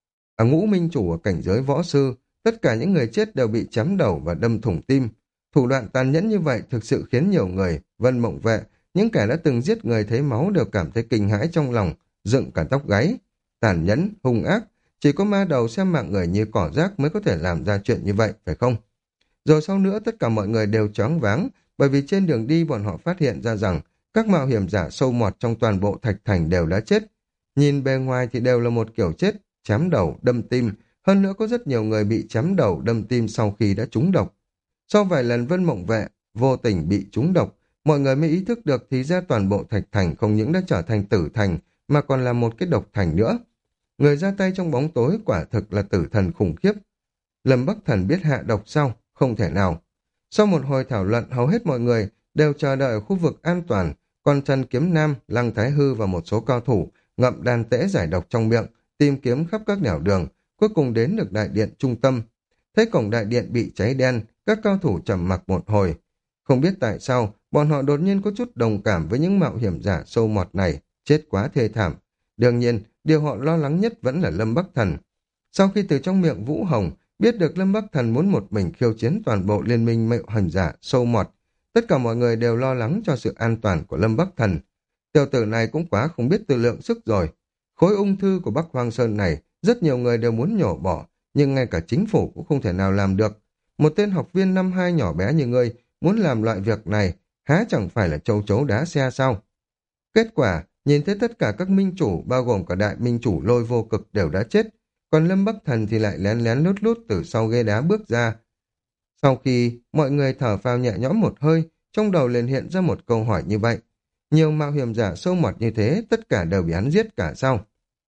Ở ngũ minh chủ ở cảnh giới võ sư, tất cả những người chết đều bị chém đầu và đâm thủng tim. Thủ đoạn tàn nhẫn như vậy thực sự khiến nhiều người, Vân Mộng Vệ, những kẻ đã từng giết người thấy máu đều cảm thấy kinh hãi trong lòng, dựng cả tóc gáy. Tàn nhẫn, hung ác, chỉ có ma đầu xem mạng người như cỏ rác mới có thể làm ra chuyện như vậy, phải không? Rồi sau nữa tất cả mọi người đều choáng váng, bởi vì trên đường đi bọn họ phát hiện ra rằng các mạo hiểm giả sâu mọt trong toàn bộ Thạch Thành đều đã chết. Nhìn bề ngoài thì đều là một kiểu chết, chém đầu, đâm tim, hơn nữa có rất nhiều người bị chém đầu, đâm tim sau khi đã trúng độc. Sau vài lần Vân Mộng Vệ vô tình bị trúng độc, mọi người mới ý thức được thì ra toàn bộ Thạch Thành không những đã trở thành tử thành mà còn là một cái độc thành nữa. Người ra tay trong bóng tối quả thực là tử thần khủng khiếp. Lâm Bắc Thần biết hạ độc sau, không thể nào. Sau một hồi thảo luận, hầu hết mọi người đều chờ đợi ở khu vực an toàn, còn Trần Kiếm Nam, Lăng Thái Hư và một số cao thủ ngậm đan tễ giải độc trong miệng, tìm kiếm khắp các nẻo đường, cuối cùng đến được đại điện trung tâm. Thấy cổng đại điện bị cháy đen, các cao thủ trầm mặc một hồi. Không biết tại sao, bọn họ đột nhiên có chút đồng cảm với những mạo hiểm giả sâu mọt này, chết quá thê thảm. Đương nhiên, điều họ lo lắng nhất vẫn là Lâm Bắc Thần. Sau khi từ trong miệng Vũ Hồng biết được Lâm Bắc Thần muốn một mình khiêu chiến toàn bộ liên minh mạo hiểm giả sâu mọt, tất cả mọi người đều lo lắng cho sự an toàn của Lâm Bắc Thần. Tiểu tử này cũng quá không biết tự lượng sức rồi. Khối ung thư của Bắc Hoang Sơn này, rất nhiều người đều muốn nhổ bỏ, nhưng ngay cả chính phủ cũng không thể nào làm được. Một tên học viên năm hai nhỏ bé như ngươi muốn làm loại việc này, há chẳng phải là châu chấu đá xe sao? Kết quả, nhìn thấy tất cả các minh chủ, bao gồm cả đại minh chủ Lôi Vô Cực đều đã chết, còn Lâm Bắc Thần thì lại lén lén lút lút từ sau ghế đá bước ra. Sau khi mọi người thở phào nhẹ nhõm một hơi, trong đầu liền hiện ra một câu hỏi như vậy. Nhiều mạo hiểm giả sâu mọt như thế, tất cả đều bị hắn giết cả sao?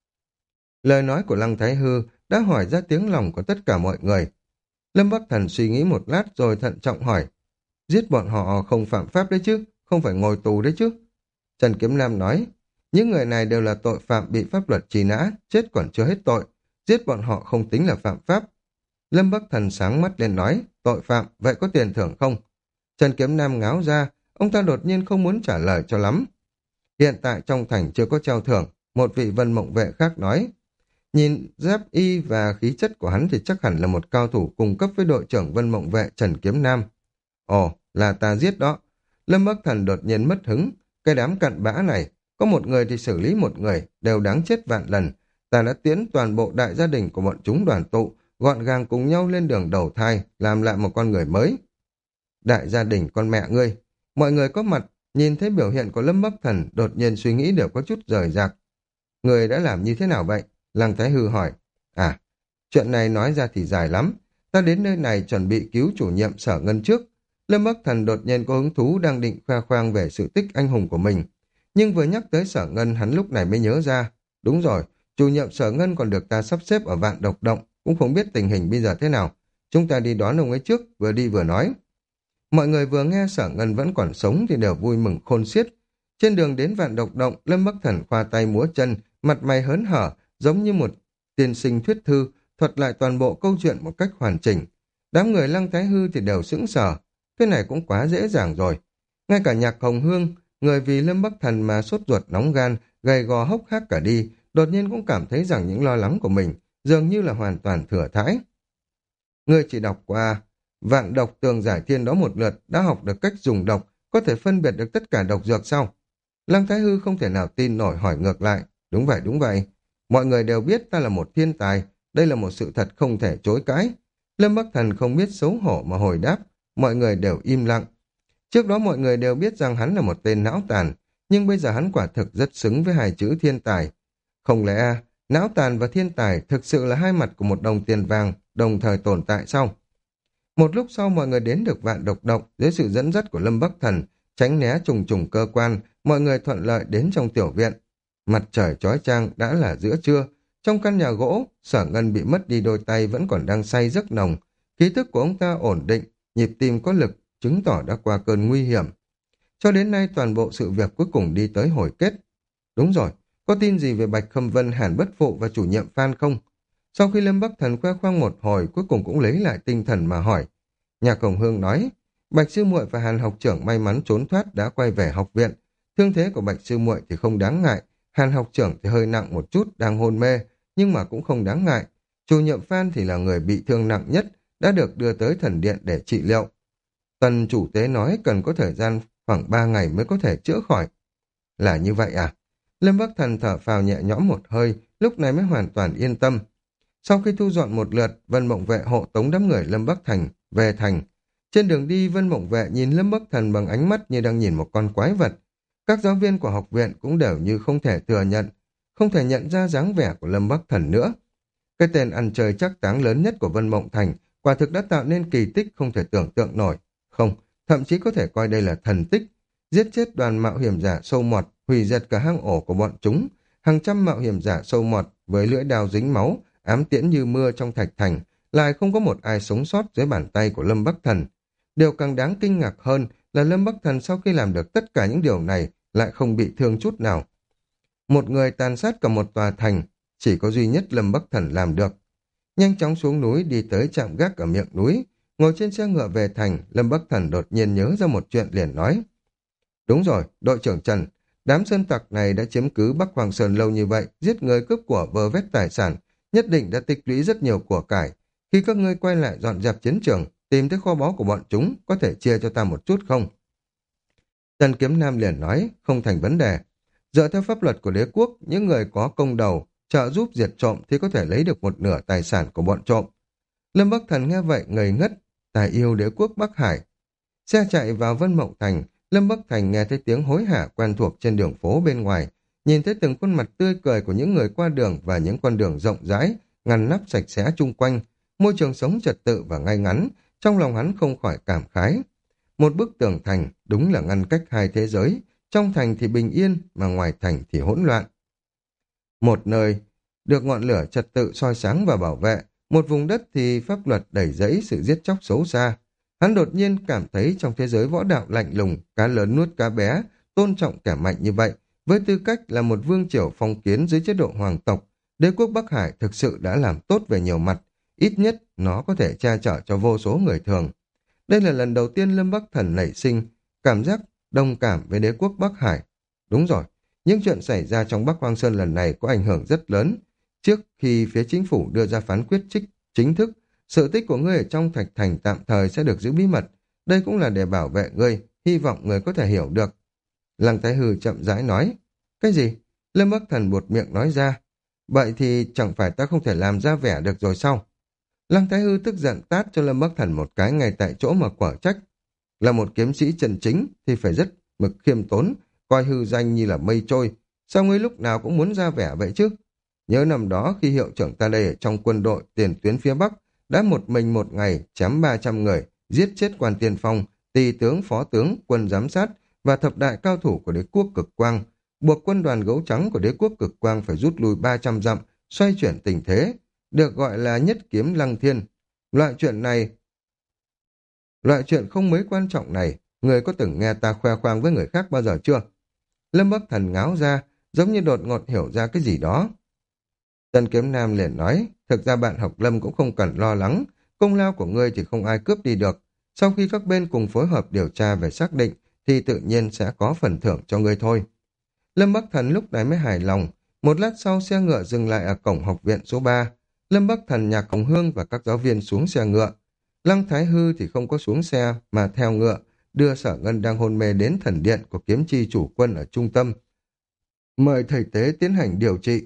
Lời nói của Lăng Thái Hư đã hỏi ra tiếng lòng của tất cả mọi người. Lâm Bắc Thần suy nghĩ một lát rồi thận trọng hỏi. Giết bọn họ không phạm pháp đấy chứ, không phải ngồi tù đấy chứ. Trần Kiếm Nam nói, những người này đều là tội phạm bị pháp luật truy nã, chết còn chưa hết tội. Giết bọn họ không tính là phạm pháp. Lâm Bắc Thần sáng mắt lên nói, tội phạm, vậy có tiền thưởng không? Trần Kiếm Nam ngáo ra, ông ta đột nhiên không muốn trả lời cho lắm. Hiện tại trong thành chưa có treo thưởng, một vị Vân Mộng Vệ khác nói. Nhìn giáp y và khí chất của hắn thì chắc hẳn là một cao thủ cùng cấp với đội trưởng Vân Mộng Vệ Trần Kiếm Nam. Ồ, là ta giết đó. Lâm Bắc Thần đột nhiên mất hứng. Cái đám cặn bã này, có một người thì xử lý một người, đều đáng chết vạn lần. Ta đã tiến toàn bộ đại gia đình của bọn chúng đoàn tụ, gọn gàng cùng nhau lên đường đầu thai, làm lại một con người mới. Đại gia đình con mẹ ngươi. Mọi người có mặt, nhìn thấy biểu hiện của Lâm Bắc Thần, đột nhiên suy nghĩ đều có chút rời rạc. Người đã làm như thế nào vậy? Lăng Thái Hư hỏi. À, chuyện này nói ra thì dài lắm. Ta đến nơi này chuẩn bị cứu chủ nhiệm Sở Ngân trước. Lâm Bắc Thần đột nhiên có hứng thú đang định khoe khoang về sự tích anh hùng của mình. Nhưng vừa nhắc tới Sở Ngân hắn lúc này mới nhớ ra. Đúng rồi, chủ nhiệm Sở Ngân còn được ta sắp xếp ở Vạn Độc Động, cũng không biết tình hình bây giờ thế nào. Chúng ta đi đón ông ấy trước, vừa đi vừa nói. Mọi người vừa nghe Sở Ngân vẫn còn sống thì đều vui mừng khôn xiết. Trên đường đến Vạn Độc Động, Lâm Bắc Thần khoa tay múa chân, mặt mày hớn hở, giống như một tiên sinh thuyết thư, thuật lại toàn bộ câu chuyện một cách hoàn chỉnh. Đám người Lăng Thái Hư thì đều sững sờ. Cái này cũng quá dễ dàng rồi. Ngay cả Nhạc Hồng Hương, người vì Lâm Bắc Thần mà sốt ruột nóng gan, gầy gò hốc hác cả đi, đột nhiên cũng cảm thấy rằng những lo lắng của mình dường như là hoàn toàn thừa thãi. Người chỉ đọc qua Vạn Độc Tường Giải Thiên đó một lượt, đã học được cách dùng độc, có thể phân biệt được tất cả độc dược sau. Lăng Thái Hư không thể nào tin nổi hỏi ngược lại. Đúng vậy, đúng vậy. Mọi người đều biết ta là một thiên tài, đây là một sự thật không thể chối cãi. Lâm Bắc Thần không biết xấu hổ mà hồi đáp, mọi người đều im lặng. Trước đó mọi người đều biết rằng hắn là một tên não tàn, nhưng bây giờ hắn quả thực rất xứng với hai chữ thiên tài. Không lẽ não tàn và thiên tài thực sự là hai mặt của một đồng tiền vàng, đồng thời tồn tại sao? Một lúc sau mọi người đến được Vạn Độc Động dưới sự dẫn dắt của Lâm Bắc Thần, tránh né trùng trùng cơ quan, mọi người thuận lợi đến trong tiểu viện. Mặt trời chói chang đã là giữa trưa, trong căn nhà gỗ, Sở Ngân bị mất đi đôi tay vẫn còn đang say giấc nồng, khí thức của ông ta ổn định, nhịp tim có lực, chứng tỏ đã qua cơn nguy hiểm. Cho đến nay toàn bộ sự việc cuối cùng đi tới hồi kết. Đúng rồi, có tin gì về Bạch Khâm Vân, Hàn Bất Phụ và chủ nhiệm Phan không? Sau khi Lâm Bắc Thần khoe khoang một hồi, cuối cùng cũng lấy lại tinh thần mà hỏi. Nhạc Hồng Hương nói, Bạch Sư Muội và Hàn học trưởng may mắn trốn thoát đã quay về học viện. Thương thế của Bạch Sư Muội thì không đáng ngại, Hàn học trưởng thì hơi nặng một chút, đang hôn mê, nhưng mà cũng không đáng ngại. Chủ nhiệm Phan thì là người bị thương nặng nhất, đã được đưa tới thần điện để trị liệu. Tần chủ tế nói cần có thời gian khoảng ba ngày mới có thể chữa khỏi. Là như vậy à? Lâm Bắc Thần thở phào nhẹ nhõm một hơi, lúc này mới hoàn toàn yên tâm. Sau khi thu dọn một lượt, Vân Mộng Vệ hộ tống đám người Lâm Bắc Thành về thành. Trên đường đi, Vân Mộng Vệ nhìn Lâm Bắc Thần bằng ánh mắt như đang nhìn một con quái vật. Các giáo viên của học viện cũng đều như không thể thừa nhận, không thể nhận ra dáng vẻ của Lâm Bắc Thần nữa. Cái tên ăn chơi chắc táng lớn nhất của Vân Mộng Thành quả thực đã tạo nên kỳ tích không thể tưởng tượng nổi. Không, thậm chí có thể coi đây là thần tích. Giết chết đoàn mạo hiểm giả sâu mọt, hủy diệt cả hang ổ của bọn chúng. Hàng trăm mạo hiểm giả sâu mọt với lưỡi đao dính máu, ám tiễn như mưa trong thạch thành, lại không có một ai sống sót dưới bàn tay của Lâm Bắc Thần. Điều càng đáng kinh ngạc hơn là Lâm Bắc Thần sau khi làm được tất cả những điều này lại không bị thương chút nào. Một người tàn sát cả một tòa thành, chỉ có duy nhất Lâm Bắc Thần làm được. Nhanh chóng xuống núi đi tới trạm gác ở miệng núi, ngồi trên xe ngựa về thành, Lâm Bắc Thần đột nhiên nhớ ra một chuyện liền nói. Đúng rồi, đội trưởng Trần, đám sơn tặc này đã chiếm cứ Bắc Hoàng Sơn lâu như vậy, giết người cướp của vơ vét tài sản, nhất định đã tích lũy rất nhiều của cải. Khi các ngươi quay lại dọn dẹp chiến trường, tìm thấy kho báu của bọn chúng, có thể chia cho ta một chút không? Trần Kiếm Nam liền nói, không thành vấn đề. Dựa theo pháp luật của đế quốc, những người có công đầu, trợ giúp diệt trộm thì có thể lấy được một nửa tài sản của bọn trộm. Lâm Bắc Thần nghe vậy ngây ngất, tài yêu đế quốc Bắc Hải. Xe chạy vào Vân Mộng Thành, Lâm Bắc Thành nghe thấy tiếng hối hả quen thuộc trên đường phố bên ngoài, nhìn thấy từng khuôn mặt tươi cười của những người qua đường và những con đường rộng rãi, ngăn nắp sạch sẽ chung quanh, môi trường sống trật tự và ngay ngắn, trong lòng hắn không khỏi cảm khái. Một bức tường thành đúng là ngăn cách hai thế giới, trong thành thì bình yên mà ngoài thành thì hỗn loạn. Một nơi được ngọn lửa trật tự soi sáng và bảo vệ, một vùng đất thì pháp luật đẩy dẫy sự giết chóc xấu xa. Hắn đột nhiên cảm thấy trong thế giới võ đạo lạnh lùng, cá lớn nuốt cá bé, tôn trọng kẻ mạnh như vậy, với tư cách là một vương triều phong kiến dưới chế độ hoàng tộc, đế quốc Bắc Hải thực sự đã làm tốt về nhiều mặt, ít nhất nó có thể che chở cho vô số người thường. Đây là lần đầu tiên Lâm Bắc Thần nảy sinh cảm giác đồng cảm với đế quốc Bắc Hải. Đúng rồi, những chuyện xảy ra trong Bắc Hoang Sơn lần này có ảnh hưởng rất lớn. Trước khi phía chính phủ đưa ra phán quyết trích chính thức, sự tích của ngươi ở trong thạch thành tạm thời sẽ được giữ bí mật. Đây cũng là để bảo vệ ngươi, hy vọng ngươi có thể hiểu được. Lăng Thái Hư chậm rãi nói. Cái gì? Lâm Bắc Thần buột miệng nói ra. Vậy thì chẳng phải ta không thể làm ra vẻ được rồi sao? Lăng Thái Hư tức giận tát cho Lâm Bắc Thần một cái ngay tại chỗ mà quở trách. Là một kiếm sĩ chân chính thì phải rất mực khiêm tốn, coi hư danh như là mây trôi. Sao ngươi lúc nào cũng muốn ra vẻ vậy chứ? Nhớ năm đó khi hiệu trưởng ta đây ở trong quân đội tiền tuyến phía Bắc, đã một mình một ngày chém ba trăm người, giết chết quan tiên phong, tỳ tướng, phó tướng, quân giám sát và thập đại cao thủ của đế quốc cực quang, buộc quân đoàn gấu trắng của đế quốc cực quang phải rút lui ba trăm dặm, xoay chuyển tình thế, được gọi là nhất kiếm lăng thiên. Loại chuyện này, loại chuyện không mấy quan trọng này, người có từng nghe ta khoe khoang với người khác bao giờ chưa? Lâm Bắc Thần ngáo ra, giống như đột ngột hiểu ra cái gì đó. Trần Kiếm Nam liền nói, thực ra bạn học Lâm cũng không cần lo lắng, công lao của ngươi thì không ai cướp đi được. Sau khi các bên cùng phối hợp điều tra về xác định, thì tự nhiên sẽ có phần thưởng cho ngươi thôi. Lâm Bắc Thần lúc này mới hài lòng. Một lát sau xe ngựa dừng lại ở cổng học viện số ba. Lâm Bắc Thần, Nhạc Hồng Hương và các giáo viên xuống xe ngựa. Lăng Thái Hư thì không có xuống xe mà theo ngựa, đưa Sở Ngân đang hôn mê đến thần điện của kiếm chi chủ quân ở trung tâm. Mời thầy tế tiến hành điều trị.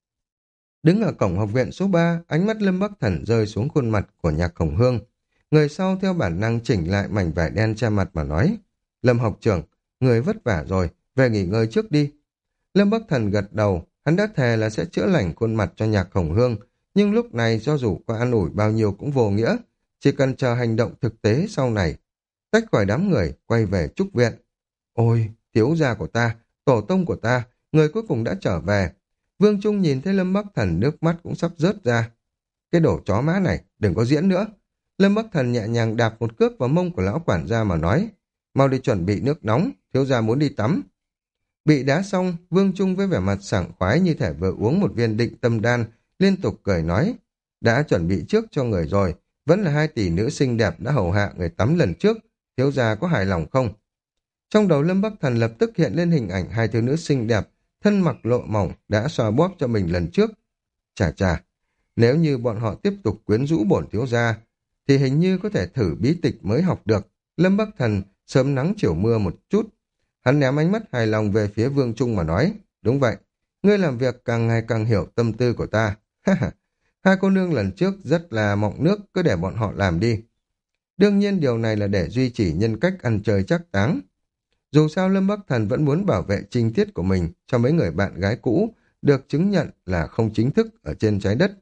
Đứng ở cổng học viện số ba, ánh mắt Lâm Bắc Thần rơi xuống khuôn mặt của Nhạc Hồng Hương. Người sau theo bản năng chỉnh lại mảnh vải đen che mặt mà nói. Lâm học trưởng, người vất vả rồi, về nghỉ ngơi trước đi. Lâm Bắc Thần gật đầu, hắn đã thề là sẽ chữa lành khuôn mặt cho Nhạc Hồng Hương, nhưng lúc này do dù có an ủi bao nhiêu cũng vô nghĩa, chỉ cần chờ hành động thực tế sau này. Tách khỏi đám người, quay về trúc viện. Ôi, thiếu gia của ta, tổ tông của ta, người cuối cùng đã trở về. Vương Trung nhìn thấy Lâm Bắc Thần nước mắt cũng sắp rớt ra. Cái đồ chó má này, đừng có diễn nữa. Lâm Bắc Thần nhẹ nhàng đạp một cước vào mông của lão quản gia mà nói, mau đi chuẩn bị nước nóng, thiếu gia muốn đi tắm. Bị đá xong, Vương Trung với vẻ mặt sảng khoái như thể vừa uống một viên định tâm đan, liên tục cười nói, đã chuẩn bị trước cho người rồi, vẫn là hai tỷ nữ xinh đẹp đã hầu hạ người tắm lần trước, thiếu gia có hài lòng không? Trong đầu Lâm Bắc Thần lập tức hiện lên hình ảnh hai thiếu nữ xinh đẹp, thân mặc lộ mỏng đã xoa bóp cho mình lần trước. Chà chà, nếu như bọn họ tiếp tục quyến rũ bổn thiếu gia, thì hình như có thể thử bí tịch mới học được. Lâm Bắc Thần sớm nắng chiều mưa một chút. Hắn ném ánh mắt hài lòng về phía Vương Trung mà nói, đúng vậy, ngươi làm việc càng ngày càng hiểu tâm tư của ta. Hai cô nương lần trước rất là mọng nước, cứ để bọn họ làm đi. Đương nhiên điều này là để duy trì nhân cách ăn chơi chắc táng. Dù sao Lâm Bắc Thần vẫn muốn bảo vệ trinh tiết của mình cho mấy người bạn gái cũ, được chứng nhận là không chính thức ở trên trái đất.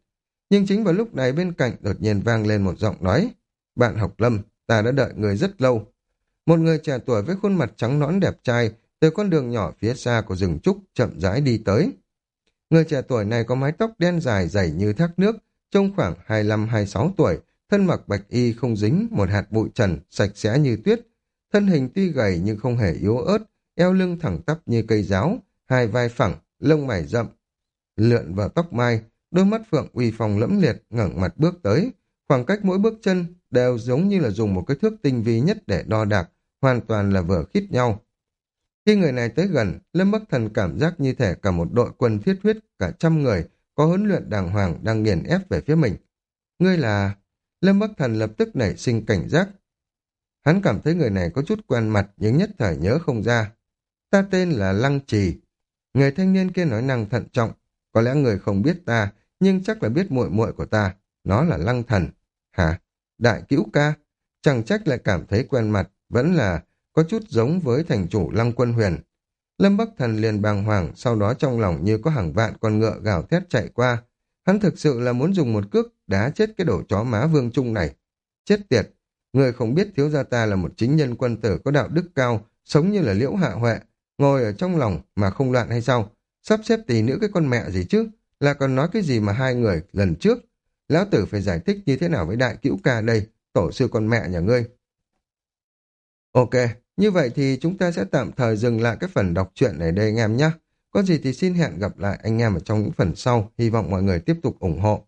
Nhưng chính vào lúc này bên cạnh đột nhiên vang lên một giọng nói. Bạn học Lâm, ta đã đợi người rất lâu. Một người trẻ tuổi với khuôn mặt trắng nõn đẹp trai từ con đường nhỏ phía xa của rừng trúc chậm rãi đi tới. Người trẻ tuổi này có mái tóc đen dài dày như thác nước, trông khoảng hai mươi lăm hai mươi sáu tuổi, thân mặc bạch y không dính một hạt bụi trần, sạch sẽ như tuyết. Thân hình tuy gầy nhưng không hề yếu ớt, eo lưng thẳng tắp như cây giáo, hai vai phẳng, lông mày rậm, lượn vào tóc mai, đôi mắt phượng uy phong lẫm liệt ngẩng mặt bước tới. Khoảng cách mỗi bước chân đều giống như là dùng một cái thước tinh vi nhất để đo đạc, hoàn toàn là vừa khít nhau. Khi người này tới gần, Lâm Bắc Thần cảm giác như thể cả một đội quân thiết huyết, cả trăm người, có huấn luyện đàng hoàng đang nghiền ép về phía mình. Ngươi là... Lâm Bắc Thần lập tức nảy sinh cảnh giác. Hắn cảm thấy người này có chút quen mặt nhưng nhất thời nhớ không ra. Ta tên là Lăng Trì. Người thanh niên kia nói năng thận trọng. Có lẽ người không biết ta, nhưng chắc là biết muội muội của ta. Nó là Lăng Thần. Hả? Đại Cữu Ca? Chẳng trách lại cảm thấy quen mặt, vẫn là có chút giống với thành chủ Lăng Quân Huyền. Lâm Bắc Thần liền bàng hoàng, sau đó trong lòng như có hàng vạn con ngựa gào thét chạy qua. Hắn thực sự là muốn dùng một cước đá chết cái đổ chó má Vương Trung này. Chết tiệt! Người không biết thiếu gia ta là một chính nhân quân tử có đạo đức cao, sống như là Liễu Hạ Huệ, ngồi ở trong lòng mà không loạn hay sao? Sắp xếp tỷ nữ cái con mẹ gì chứ? Là còn nói cái gì mà hai người lần trước? Lão tử phải giải thích như thế nào với Đại Cữu Ca đây, tổ sư con mẹ nhà ngươi? Ok, như vậy thì chúng ta sẽ tạm thời dừng lại cái phần đọc truyện này đây anh em nhé. Có gì thì xin hẹn gặp lại anh em ở trong những phần sau, hy vọng mọi người tiếp tục ủng hộ.